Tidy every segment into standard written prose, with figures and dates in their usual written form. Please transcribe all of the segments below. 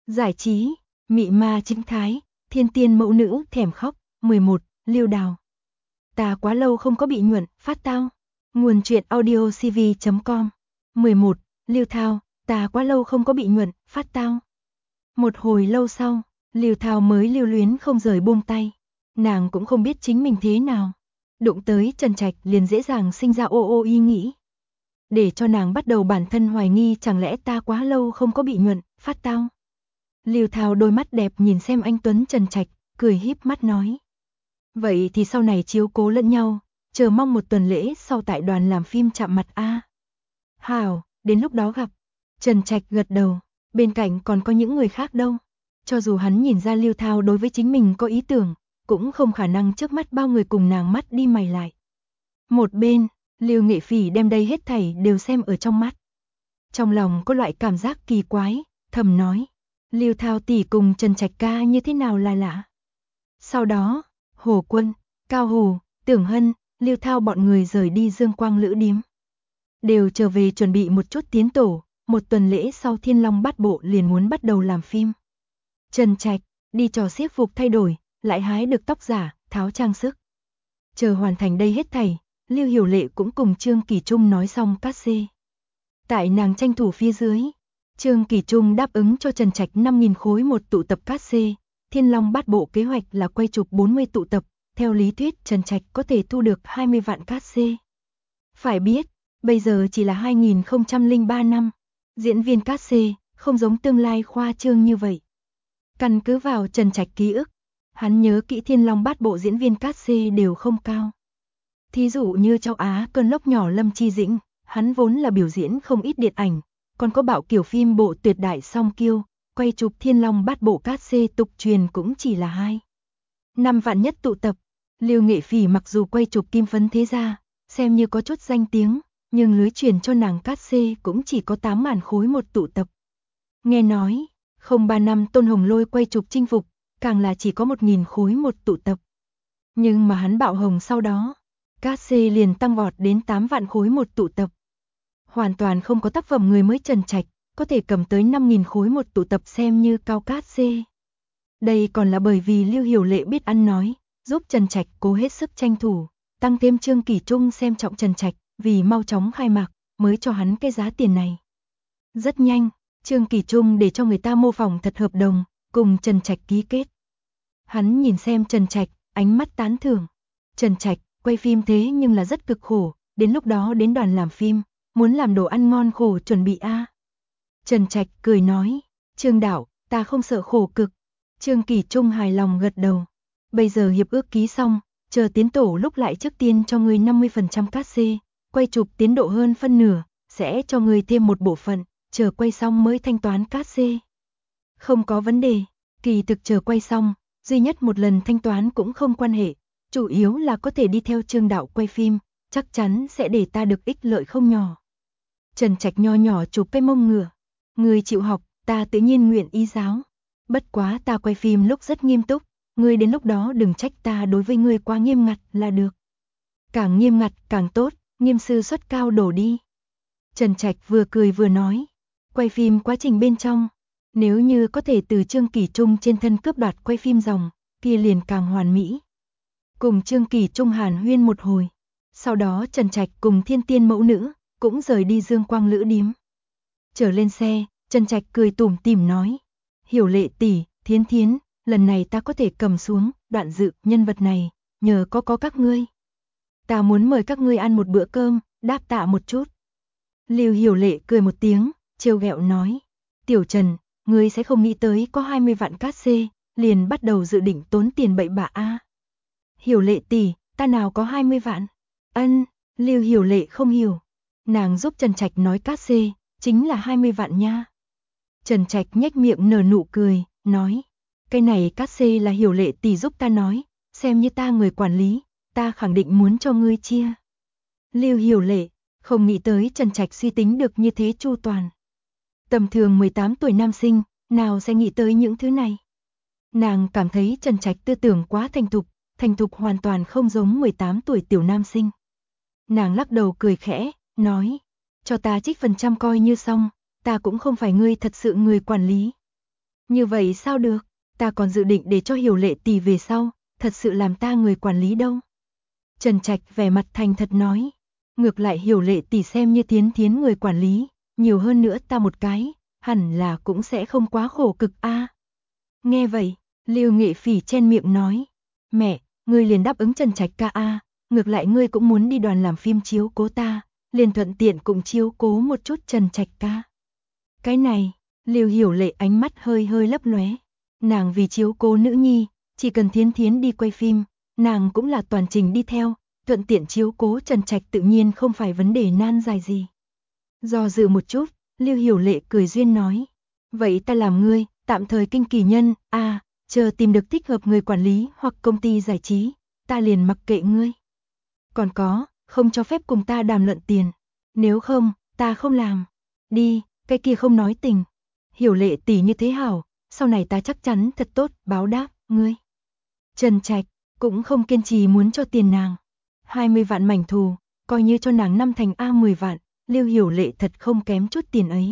Giải trí, mị ma chính thái, thiên tiên mẫu nữ thèm khóc. 11. Lưu Đào. Ta quá lâu không có bị nhuận, phát tao. Nguồn truyện audio cv.com. 11. Lưu Thao. Ta quá lâu không có bị nhuận, phát tao. Một hồi lâu sau, Lưu Thao mới lưu luyến không rời buông tay. Nàng cũng không biết chính mình thế nào. Đụng tới Trần Trạch liền dễ dàng sinh ra ô ý nghĩ. Để cho nàng bắt đầu bản thân hoài nghi chẳng lẽ ta quá lâu không có bị nhuận, phát tao. Lưu Thao đôi mắt đẹp nhìn xem anh Tuấn Trần Trạch, cười híp mắt nói. Vậy thì sau này chiếu cố lẫn nhau, chờ mong một tuần lễ sau tại đoàn làm phim chạm mặt a. Hảo, đến lúc đó gặp. Trần Trạch gật đầu, bên cạnh còn có những người khác đâu. Cho dù hắn nhìn ra Lưu Thao đối với chính mình có ý tưởng, cũng không khả năng trước mắt bao người cùng nàng mắt đi mày lại. Một bên, Lưu Nghệ Phỉ đem đây hết thảy đều xem ở trong mắt. Trong lòng có loại cảm giác kỳ quái, thầm nói. Lưu Thao tỷ cùng Trần Trạch ca như thế nào là lạ. Sau đó, Hồ Quân, Cao Hù, Tưởng Hân, Lưu Thao bọn người rời đi Dương Quang Lữ Điếm. Đều trở về chuẩn bị một chút tiến tổ, một tuần lễ sau Thiên Long Bát Bộ liền muốn bắt đầu làm phim. Trần Trạch, đi trò xiếc phục thay đổi, lại hái được tóc giả, tháo trang sức. Chờ hoàn thành đây hết thảy, Lưu Hiểu Lệ cũng cùng Trương Kỳ Trung nói xong cát xê. Tại nàng tranh thủ phía dưới, Trương Kỳ Trung đáp ứng cho Trần Trạch 5.000 khối một tụ tập cát xê. Thiên Long Bát Bộ kế hoạch là quay chụp 40 tụ tập, theo lý thuyết Trần Trạch có thể thu được 20 vạn cát xê. Phải biết, bây giờ chỉ là 2003 năm, diễn viên cát xê không giống tương lai khoa trương như vậy. Căn cứ vào Trần Trạch ký ức, hắn nhớ kỹ Thiên Long Bát Bộ diễn viên cát xê đều không cao. Thí dụ như châu Á cơn lốc nhỏ Lâm Chi Dĩnh, hắn vốn là biểu diễn không ít điện ảnh, còn có Bạo Kiểu phim bộ Tuyệt Đại Song Kiêu, quay chụp Thiên Long Bát Bộ cát xê tục truyền cũng chỉ là 5 vạn nhất tụ tập. Lưu Nghệ Phỉ mặc dù quay chụp Kim Phấn Thế Gia, xem như có chút danh tiếng, nhưng lưới truyền cho nàng cát xê cũng chỉ có 8.000 khối một tụ tập. Nghe nói, 03 năm Tôn Hồng Lôi quay chụp Chinh Phục, càng là chỉ có 1.000 khối một tụ tập. Nhưng mà hắn bạo hồng sau đó, cát xê liền tăng vọt đến 8 vạn khối một tụ tập. Hoàn toàn không có tác phẩm người mới Trần Trạch có thể cầm tới 5.000 khối một tụ tập xem như cao cát xê. Đây còn là bởi vì Lưu Hiểu Lệ biết ăn nói, giúp Trần Trạch cố hết sức tranh thủ, tăng thêm Trương Kỳ Trung xem trọng Trần Trạch, vì mau chóng khai mạc, mới cho hắn cái giá tiền này. Rất nhanh, Trương Kỳ Trung để cho người ta mô phỏng thật hợp đồng, cùng Trần Trạch ký kết. Hắn nhìn xem Trần Trạch, ánh mắt tán thưởng. Trần Trạch, quay phim thế nhưng là rất cực khổ, đến lúc đó đến đoàn làm phim, muốn làm đồ ăn ngon khổ chuẩn bị a. Trần Trạch cười nói, Trương đạo, ta không sợ khổ cực. Trương Kỳ Trung hài lòng gật đầu. Bây giờ hiệp ước ký xong, chờ tiến tổ lúc lại trước tiên cho ngươi 50% cát xê, quay chụp tiến độ hơn phân nửa, sẽ cho ngươi thêm một bộ phận, chờ quay xong mới thanh toán cát xê. Không có vấn đề, kỳ thực chờ quay xong, duy nhất một lần thanh toán cũng không quan hệ, chủ yếu là có thể đi theo Trương đạo quay phim, chắc chắn sẽ để ta được ích lợi không nhỏ. Trần Trạch nho nhỏ chụp cái mông ngựa, ngươi chịu học, ta tự nhiên nguyện ý giáo. Bất quá ta quay phim lúc rất nghiêm túc, ngươi đến lúc đó đừng trách ta đối với ngươi quá nghiêm ngặt là được. Càng nghiêm ngặt càng tốt, nghiêm sư suất cao đổ đi. Trần Trạch vừa cười vừa nói, quay phim quá trình bên trong, nếu như có thể từ Trương Kỳ Trung trên thân cướp đoạt quay phim dòng, kia liền càng hoàn mỹ. Cùng Trương Kỳ Trung hàn huyên một hồi, sau đó Trần Trạch cùng Thiên Tiên mẫu nữ cũng rời đi Dương Quang Lữ Điếm. Trở lên xe, Trần Trạch cười tủm tỉm nói, Hiểu Lệ tỷ, Thiến Thiến, lần này ta có thể cầm xuống Đoạn Dự nhân vật này, nhờ có các ngươi. Ta muốn mời các ngươi ăn một bữa cơm, đáp tạ một chút. Lưu Hiểu Lệ cười một tiếng, trêu ghẹo nói, Tiểu Trần, ngươi sẽ không nghĩ tới có 20 vạn cát xê, liền bắt đầu dự định tốn tiền bậy bạ a. Hiểu Lệ tỷ, ta nào có 20 vạn? Ân, Lưu Hiểu Lệ không hiểu. Nàng giúp Trần Trạch nói cát xê, chính là 20 vạn nha. Trần Trạch nhếch miệng nở nụ cười, nói, cái này cát xê là Hiểu Lệ tỷ giúp ta nói, xem như ta người quản lý, ta khẳng định muốn cho ngươi chia. Lưu Hiểu Lệ, không nghĩ tới Trần Trạch suy tính được như thế chu toàn. Tầm thường 18 tuổi nam sinh, nào sẽ nghĩ tới những thứ này. Nàng cảm thấy Trần Trạch tư tưởng quá thành thục hoàn toàn không giống 18 tuổi tiểu nam sinh. Nàng lắc đầu cười khẽ, nói, cho ta trích phần trăm coi như xong, ta cũng không phải ngươi thật sự người quản lý. Như vậy sao được, ta còn dự định để cho Hiểu Lệ tỷ về sau, thật sự làm ta người quản lý đâu. Trần Trạch vẻ mặt thành thật nói, ngược lại Hiểu Lệ tỷ xem như Thiến Thiến người quản lý, nhiều hơn nữa ta một cái, hẳn là cũng sẽ không quá khổ cực a. Nghe vậy, Lưu Nghệ Phỉ chen miệng nói, mẹ, ngươi liền đáp ứng Trần Trạch ca a, ngược lại ngươi cũng muốn đi đoàn làm phim chiếu cố ta, liền thuận tiện cũng chiếu cố một chút Trần Trạch ca. Cái này, Lưu Hiểu Lệ ánh mắt hơi hơi lấp lóe, nàng vì chiếu cố nữ nhi, chỉ cần Thiến Thiến đi quay phim, nàng cũng là toàn trình đi theo, thuận tiện chiếu cố Trần Trạch tự nhiên không phải vấn đề nan giải gì. Do dự một chút, Lưu Hiểu Lệ cười duyên nói, vậy ta làm ngươi, tạm thời kinh kỳ nhân, chờ tìm được thích hợp người quản lý hoặc công ty giải trí, ta liền mặc kệ ngươi. Còn có, không cho phép cùng ta đàm luận tiền, nếu không, ta không làm. Đi, cái kia không nói tình. Hiểu Lệ tỷ như thế hảo, sau này ta chắc chắn thật tốt báo đáp ngươi. Trần Trạch cũng không kiên trì muốn cho tiền nàng. 20 vạn mảnh thù, coi như cho nàng 5 thành 10 vạn, Lưu Hiểu Lệ thật không kém chút tiền ấy.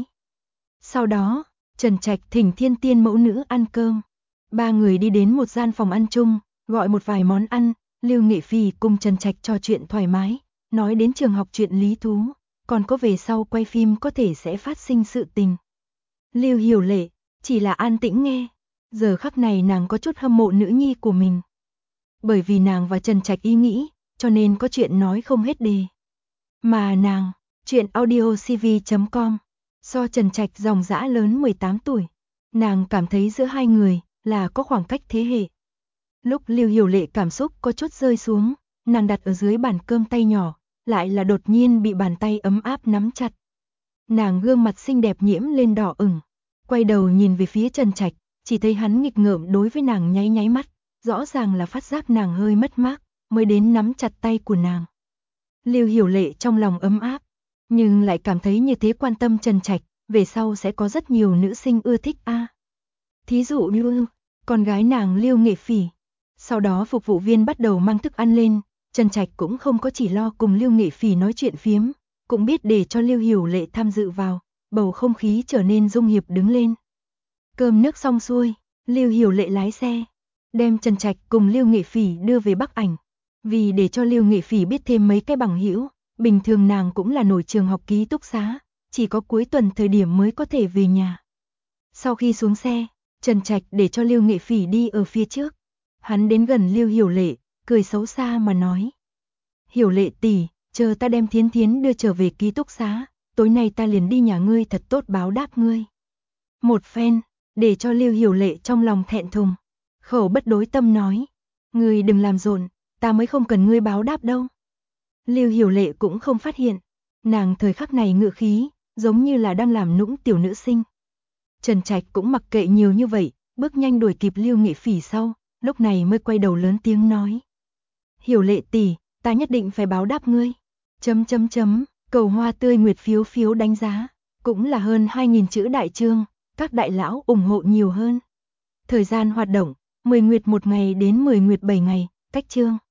Sau đó, Trần Trạch thỉnh Thiên Tiên mẫu nữ ăn cơm. Ba người đi đến một gian phòng ăn chung, gọi một vài món ăn, Lưu Nghệ Phỉ cùng Trần Trạch trò chuyện thoải mái, nói đến trường học chuyện lý thú, còn có về sau quay phim có thể sẽ phát sinh sự tình. Lưu Hiểu Lệ chỉ là an tĩnh nghe, giờ khắc này nàng có chút hâm mộ nữ nhi của mình. Bởi vì nàng và Trần Trạch ý nghĩ, cho nên có chuyện nói không hết đề. Mà nàng, chuyện audiocv.com, so Trần Trạch dòng dã lớn 18 tuổi, nàng cảm thấy giữa hai người là có khoảng cách thế hệ. Lúc Lưu Hiểu Lệ cảm xúc có chút rơi xuống, nàng đặt ở dưới bàn cơm tay nhỏ, lại là đột nhiên bị bàn tay ấm áp nắm chặt. Nàng gương mặt xinh đẹp nhiễm lên đỏ ửng, quay đầu nhìn về phía Trần Trạch, chỉ thấy hắn nghịch ngợm đối với nàng nháy nháy mắt, rõ ràng là phát giác nàng hơi mất mát, mới đến nắm chặt tay của nàng. Lưu Hiểu Lệ trong lòng ấm áp, nhưng lại cảm thấy như thế quan tâm Trần Trạch, về sau sẽ có rất nhiều nữ sinh ưa thích a. Thí dụ như con gái nàng Lưu Nghệ Phỉ. Sau đó phục vụ viên bắt đầu mang thức ăn lên, Trần Trạch cũng không có chỉ lo cùng Lưu Nghệ Phỉ nói chuyện phiếm, cũng biết để cho Lưu Hiểu Lệ tham dự vào, bầu không khí trở nên dung hiệp đứng lên. Cơm nước xong xuôi, Lưu Hiểu Lệ lái xe, đem Trần Trạch cùng Lưu Nghệ Phỉ đưa về Bắc Ảnh. Vì để cho Lưu Nghệ Phỉ biết thêm mấy cái bằng hữu, bình thường nàng cũng là nổi trường học ký túc xá, chỉ có cuối tuần thời điểm mới có thể về nhà. Sau khi xuống xe, Trần Trạch để cho Lưu Nghệ Phỉ đi ở phía trước. Hắn đến gần Lưu Hiểu Lệ, cười xấu xa mà nói. Hiểu Lệ tỷ, chờ ta đem Thiến Thiến đưa trở về ký túc xá, tối nay ta liền đi nhà ngươi thật tốt báo đáp ngươi. Một phen, để cho Lưu Hiểu Lệ trong lòng thẹn thùng, khẩu bất đối tâm nói. Ngươi đừng làm rộn, ta mới không cần ngươi báo đáp đâu. Lưu Hiểu Lệ cũng không phát hiện, nàng thời khắc này ngựa khí, giống như là đang làm nũng tiểu nữ sinh. Trần Trạch cũng mặc kệ nhiều như vậy, bước nhanh đuổi kịp Lưu Nghệ Phỉ sau, lúc này mới quay đầu lớn tiếng nói. Hiểu Lệ tỷ, ta nhất định phải báo đáp ngươi. Cầu hoa tươi nguyệt phiếu phiếu đánh giá, cũng là hơn 2.000 chữ đại chương, các đại lão ủng hộ nhiều hơn. Thời gian hoạt động, 10 nguyệt 1 ngày đến 10 nguyệt 7 ngày, cách chương.